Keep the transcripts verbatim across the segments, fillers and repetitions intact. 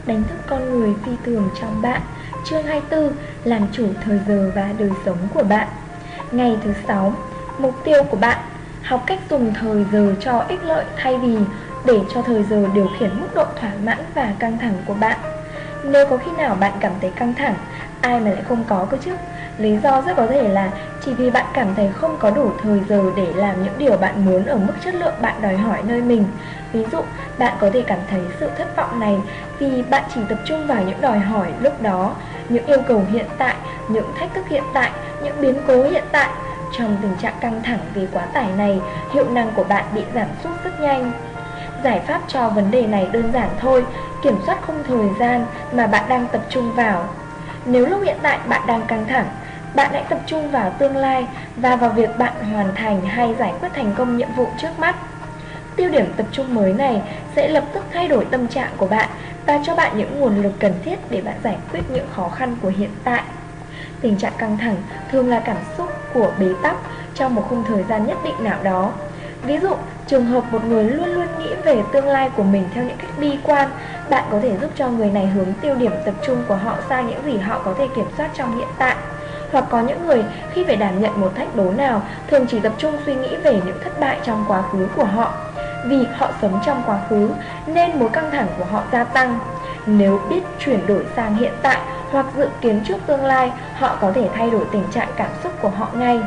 đánh thức con người phi thường trong bạn. Chương hai mươi tư, làm chủ thời giờ và đời sống của bạn. Ngày thứ sáu, mục tiêu của bạn: học cách dùng thời giờ cho ích lợi thay vì để cho thời giờ điều khiển mức độ thỏa mãn và căng thẳng của bạn. Nếu có khi nào bạn cảm thấy căng thẳng, ai mà lại không có cơ chứ? Lý do rất có thể là chỉ vì bạn cảm thấy không có đủ thời giờ để làm những điều bạn muốn ở mức chất lượng bạn đòi hỏi nơi mình. Ví dụ, bạn có thể cảm thấy sự thất vọng này vì bạn chỉ tập trung vào những đòi hỏi lúc đó, những yêu cầu hiện tại, những thách thức hiện tại, những biến cố hiện tại. Trong tình trạng căng thẳng vì quá tải này, hiệu năng của bạn bị giảm sút rất nhanh. Giải pháp cho vấn đề này đơn giản thôi: kiểm soát khung thời gian mà bạn đang tập trung vào. Nếu lúc hiện tại bạn đang căng thẳng, bạn hãy tập trung vào tương lai và vào việc bạn hoàn thành hay giải quyết thành công nhiệm vụ trước mắt. Tiêu điểm tập trung mới này sẽ lập tức thay đổi tâm trạng của bạn và cho bạn những nguồn lực cần thiết để bạn giải quyết những khó khăn của hiện tại. Tình trạng căng thẳng thường là cảm xúc của bế tắc trong một khung thời gian nhất định nào đó. Ví dụ, trường hợp một người luôn luôn nghĩ về tương lai của mình theo những cách bi quan, bạn có thể giúp cho người này hướng tiêu điểm tập trung của họ sang những gì họ có thể kiểm soát trong hiện tại. Hoặc có những người khi phải đảm nhận một thách đố nào thường chỉ tập trung suy nghĩ về những thất bại trong quá khứ của họ. Vì họ sống trong quá khứ nên mối căng thẳng của họ gia tăng. Nếu biết chuyển đổi sang hiện tại hoặc dự kiến trước tương lai, họ có thể thay đổi tình trạng cảm xúc của họ ngay.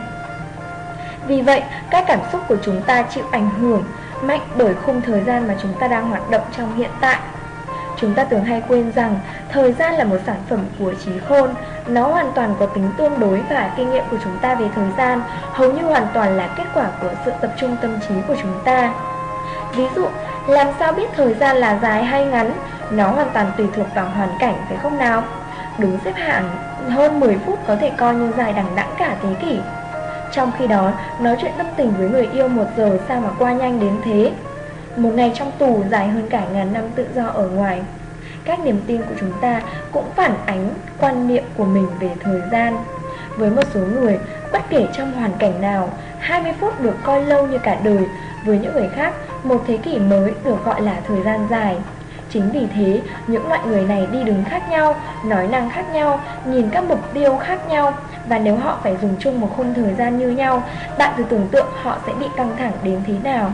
Vì vậy, các cảm xúc của chúng ta chịu ảnh hưởng mạnh bởi khung thời gian mà chúng ta đang hoạt động trong hiện tại. Chúng ta thường hay quên rằng thời gian là một sản phẩm của trí khôn. Nó hoàn toàn có tính tương đối và kinh nghiệm của chúng ta về thời gian hầu như hoàn toàn là kết quả của sự tập trung tâm trí của chúng ta. Ví dụ, làm sao biết thời gian là dài hay ngắn? Nó hoàn toàn tùy thuộc vào hoàn cảnh, phải không nào? Đứng xếp hàng hơn mười phút có thể coi như dài đằng đẵng cả thế kỷ. Trong khi đó, nói chuyện tâm tình với người yêu một giờ sao mà qua nhanh đến thế? Một ngày trong tù dài hơn cả ngàn năm tự do ở ngoài. Các niềm tin của chúng ta cũng phản ánh quan niệm của mình về thời gian. Với một số người, bất kể trong hoàn cảnh nào, hai mươi phút được coi lâu như cả đời. Với những người khác, một thế kỷ mới được gọi là thời gian dài. Chính vì thế, những loại người này đi đứng khác nhau, nói năng khác nhau, nhìn các mục tiêu khác nhau. Và nếu họ phải dùng chung một khung thời gian như nhau, bạn thử tưởng tượng họ sẽ bị căng thẳng đến thế nào.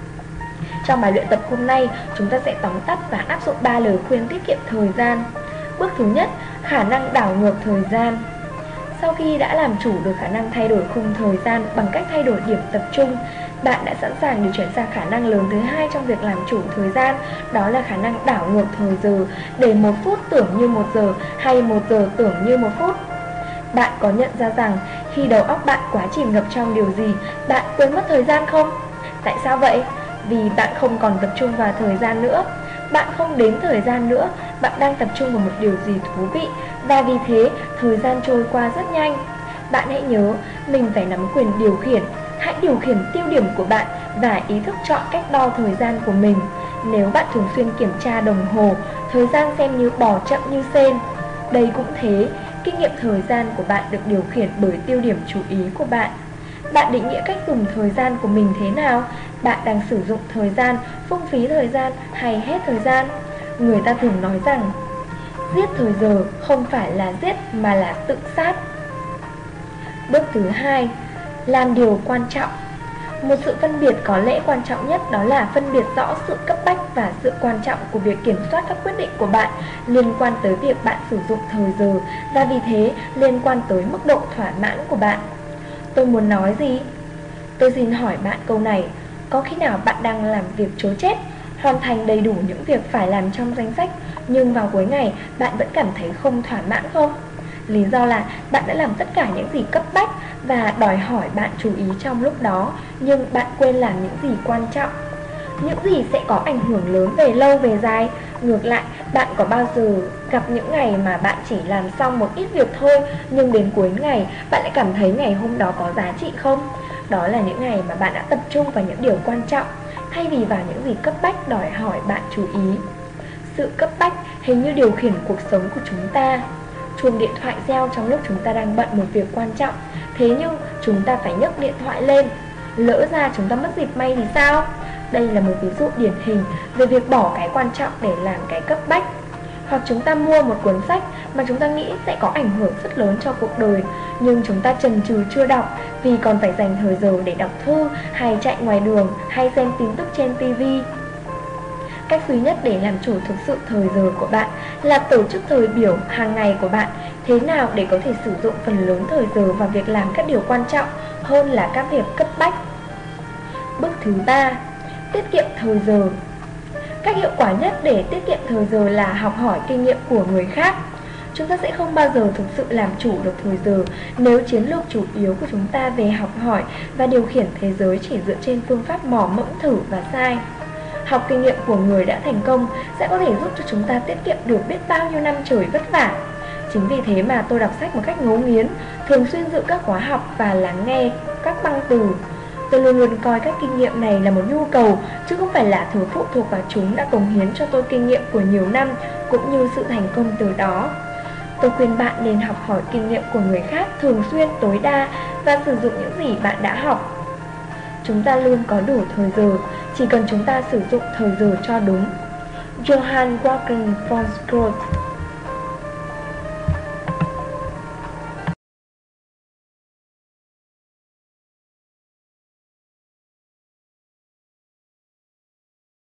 Trong bài luyện tập hôm nay, chúng ta sẽ tóm tắt và áp dụng ba lời khuyên tiết kiệm thời gian. Bước thứ nhất, khả năng đảo ngược thời gian. Sau khi đã làm chủ được khả năng thay đổi khung thời gian bằng cách thay đổi điểm tập trung, bạn đã sẵn sàng điều chuyển sang khả năng lớn thứ hai trong việc làm chủ thời gian, đó là khả năng đảo ngược thời giờ, để một phút tưởng như một giờ hay một giờ tưởng như một phút. Bạn có nhận ra rằng khi đầu óc bạn quá chìm ngập trong điều gì, bạn quên mất thời gian không? Tại sao vậy? Vì bạn không còn tập trung vào thời gian nữa. Bạn không đếm thời gian nữa, bạn đang tập trung vào một điều gì thú vị, và vì thế thời gian trôi qua rất nhanh. Bạn hãy nhớ, mình phải nắm quyền điều khiển. Hãy điều khiển tiêu điểm của bạn và ý thức chọn cách đo thời gian của mình. Nếu bạn thường xuyên kiểm tra đồng hồ, thời gian xem như bò chậm như sên. Đây cũng thế, kinh nghiệm thời gian của bạn được điều khiển bởi tiêu điểm chú ý của bạn. Bạn định nghĩa cách dùng thời gian của mình thế nào? Bạn đang sử dụng thời gian, phung phí thời gian hay hết thời gian? Người ta thường nói rằng giết thời giờ không phải là giết mà là tự sát. Bước thứ hai, làm điều quan trọng. Một sự phân biệt có lẽ quan trọng nhất đó là phân biệt rõ sự cấp bách và sự quan trọng của việc kiểm soát các quyết định của bạn liên quan tới việc bạn sử dụng thời giờ, và vì thế liên quan tới mức độ thỏa mãn của bạn. Tôi muốn nói gì? Tôi xin hỏi bạn câu này: có khi nào bạn đang làm việc trối chết, hoàn thành đầy đủ những việc phải làm trong danh sách, nhưng vào cuối ngày bạn vẫn cảm thấy không thỏa mãn không? Lý do là bạn đã làm tất cả những gì cấp bách và đòi hỏi bạn chú ý trong lúc đó, nhưng bạn quên làm những gì quan trọng, những gì sẽ có ảnh hưởng lớn về lâu về dài. Ngược lại, bạn có bao giờ gặp những ngày mà bạn chỉ làm xong một ít việc thôi, nhưng đến cuối ngày bạn lại cảm thấy ngày hôm đó có giá trị không? Đó là những ngày mà bạn đã tập trung vào những điều quan trọng, thay vì vào những gì cấp bách đòi hỏi bạn chú ý. Sự cấp bách hình như điều khiển cuộc sống của chúng ta. Chuông điện thoại reo trong lúc chúng ta đang bận một việc quan trọng, thế nhưng chúng ta phải nhấc điện thoại lên. Lỡ ra chúng ta mất dịp may thì sao? Đây là một ví dụ điển hình về việc bỏ cái quan trọng để làm cái cấp bách. Hoặc chúng ta mua một cuốn sách mà chúng ta nghĩ sẽ có ảnh hưởng rất lớn cho cuộc đời, nhưng chúng ta chần chừ chưa đọc vì còn phải dành thời giờ để đọc thư, hay chạy ngoài đường, hay xem tin tức trên ti vi. Cách duy nhất để làm chủ thực sự thời giờ của bạn là tổ chức thời biểu hàng ngày của bạn thế nào để có thể sử dụng phần lớn thời giờ vào việc làm các điều quan trọng hơn là các việc cấp bách. Bước thứ ba, tiết kiệm thời giờ. Cách hiệu quả nhất để tiết kiệm thời giờ là học hỏi kinh nghiệm của người khác. Chúng ta sẽ không bao giờ thực sự làm chủ được thời giờ nếu chiến lược chủ yếu của chúng ta về học hỏi và điều khiển thế giới chỉ dựa trên phương pháp mò mẫm thử và sai. Học kinh nghiệm của người đã thành công sẽ có thể giúp cho chúng ta tiết kiệm được biết bao nhiêu năm trời vất vả. Chính vì thế mà tôi đọc sách một cách ngấu nghiến, thường xuyên dự các khóa học và lắng nghe các băng từ. Tôi luôn luôn coi các kinh nghiệm này là một nhu cầu, chứ không phải là thứ phụ thuộc vào chúng đã cống hiến cho tôi kinh nghiệm của nhiều năm, cũng như sự thành công từ đó. Tôi khuyên bạn nên học hỏi kinh nghiệm của người khác thường xuyên, tối đa và sử dụng những gì bạn đã học. Chúng ta luôn có đủ thời giờ, chỉ cần chúng ta sử dụng thời giờ cho đúng. Johann Wolfgang von Goethe.